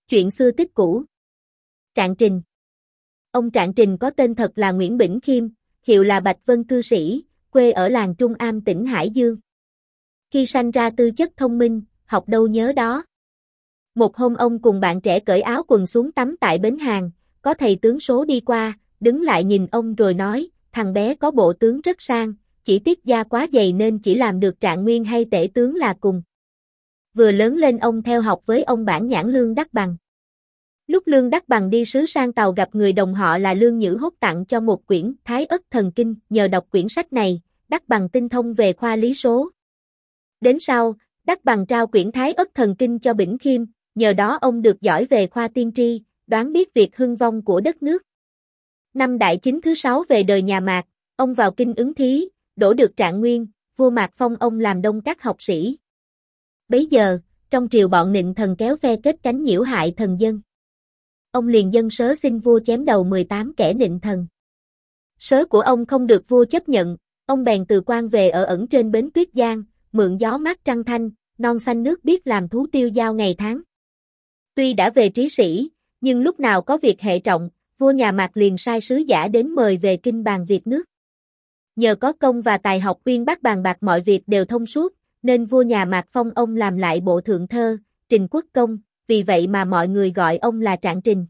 Chuyện xưa tích cũ. Trạng Trình. Ông Trạng Trình có tên thật là Nguyễn Bỉnh Khiêm, hiệu là Bạch Vân cư sĩ, quê ở làng Trung Am tỉnh Hải Dương. Khi sanh ra tư chất thông minh, học đâu nhớ đó. Một hôm ông cùng bạn trẻ cởi áo quần xuống tắm tại bến hàng, có thầy tướng số đi qua, đứng lại nhìn ông rồi nói, thằng bé có bộ tướng rất sang, chỉ tiếc da quá dày nên chỉ làm được trạng nguyên hay tể tướng là cùng. Vừa lớn lên ông theo học với ông bản nhãn Lương Đắc Bằng. Lúc Lương Đắc Bằng đi sứ sang Tàu gặp người đồng họ là Lương Nhữ Hốt tặng cho một quyển Thái Ất Thần Kinh, nhờ đọc quyển sách này, Đắc Bằng tinh thông về khoa lý số. Đến sau, Đắc Bằng trao quyển Thái Ất Thần Kinh cho Bỉnh Khiêm, nhờ đó ông được giỏi về khoa tiên tri, đoán biết việc hưng vong của đất nước. Năm Đại Chính thứ 6 về đời nhà Mạc, ông vào kinh ứng thí, đỗ được trạng nguyên, vua Mạc phong ông làm đông các học sĩ. Bấy giờ, trong triều bọn nịnh thần kéo phe kết cánh nhiễu hại thần dân. Ông liền dâng sớ xin vua chém đầu 18 kẻ nịnh thần. Sớ của ông không được vua chấp nhận, ông bèn từ quan về ở ẩn trên bến Tuyết Giang, mượn gió mát trăng thanh, non xanh nước biếc làm thú tiêu dao ngày tháng. Tuy đã về trí sĩ, nhưng lúc nào có việc hệ trọng, vua nhà Mạc liền sai sứ giả đến mời về kinh bàn việc nước. Nhờ có công và tài học uyên bác bàn bạc mọi việc đều thông suốt, nên vua nhà Mạc phong ông làm lại bộ thượng thơ, Trình Quốc Công, vì vậy mà mọi người gọi ông là Trạng Trình.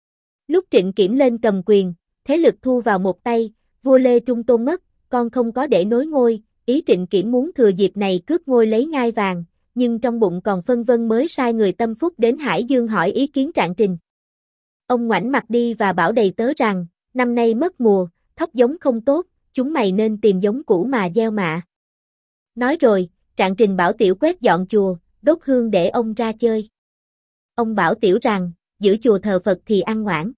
Lúc Trịnh Kiểm lên cầm quyền, thế lực thu vào một tay, vua Lê Trung Tôn mất, con không có để nối ngôi, ý Trịnh Kiểm muốn thừa dịp này cướp ngôi lấy ngai vàng, nhưng trong bụng còn phân vân mới sai người tâm phúc đến Hải Dương hỏi ý kiến Trạng Trình. Ông ngoảnh mặt đi và bảo đầy tớ rằng, năm nay mất mùa, thóc giống không tốt, chúng mày nên tìm giống cũ mà gieo mạ. Nói rồi, Trạng Trình bảo Tiểu quét dọn chùa, đốt hương để ông ra chơi. Ông bảo Tiểu rằng, giữ chùa thờ Phật thì ăn ngoãn.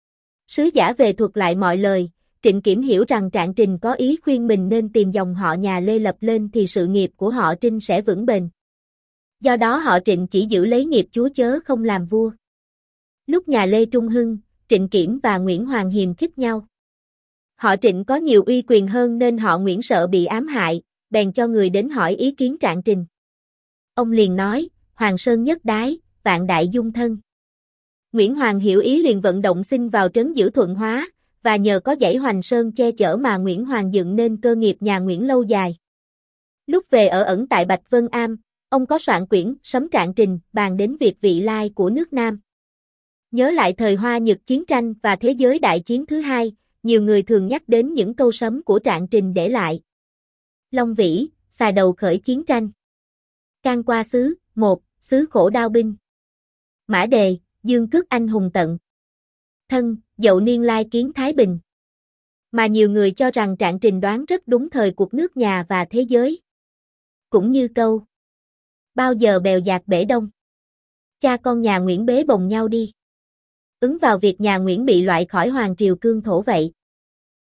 Sứ giả về thuật lại mọi lời, Trịnh Kiểm hiểu rằng Trạng Trình có ý khuyên mình nên tìm dòng họ nhà Lê lập lên thì sự nghiệp của họ Trinh sẽ vững bền. Do đó họ Trịnh chỉ giữ lấy nghiệp chúa chớ không làm vua. Lúc nhà Lê Trung hưng, Trịnh Kiểm và Nguyễn Hoàng hiềm khích nhau. Họ Trịnh có nhiều uy quyền hơn nên họ Nguyễn sợ bị ám hại, bèn cho người đến hỏi ý kiến Trạng Trình. Ông liền nói, Hoàng Sơn nhất đái, vạn đại dung thân. Nguyễn Hoàng hiểu ý liền vận động xin vào trấn giữ Thuận Hóa, và nhờ có dãy Hoành Sơn che chở mà Nguyễn Hoàng dựng nên cơ nghiệp nhà Nguyễn lâu dài. Lúc về ở ẩn tại Bạch Vân Am, ông có soạn quyển Sấm Trạng Trình bàn đến việc vị lai của nước Nam. Nhớ lại thời Hoa Nhật chiến tranh và thế giới đại chiến thứ hai, nhiều người thường nhắc đến những câu sấm của Trạng Trình để lại. Long Vĩ, xà đầu khởi chiến tranh. Can qua xứ, 1, xứ khổ đao binh. Mã Đề, dương cước anh hùng tận. Thân, dậu niên lai kiến Thái Bình. Mà nhiều người cho rằng Trạng Trình đoán rất đúng thời cuộc nước nhà và thế giới. Cũng như câu, bao giờ bèo dạt bể đông. Cha con nhà Nguyễn bế bồng nhau đi. Ứng vào việc nhà Nguyễn bị loại khỏi hoàng triều cương thổ vậy.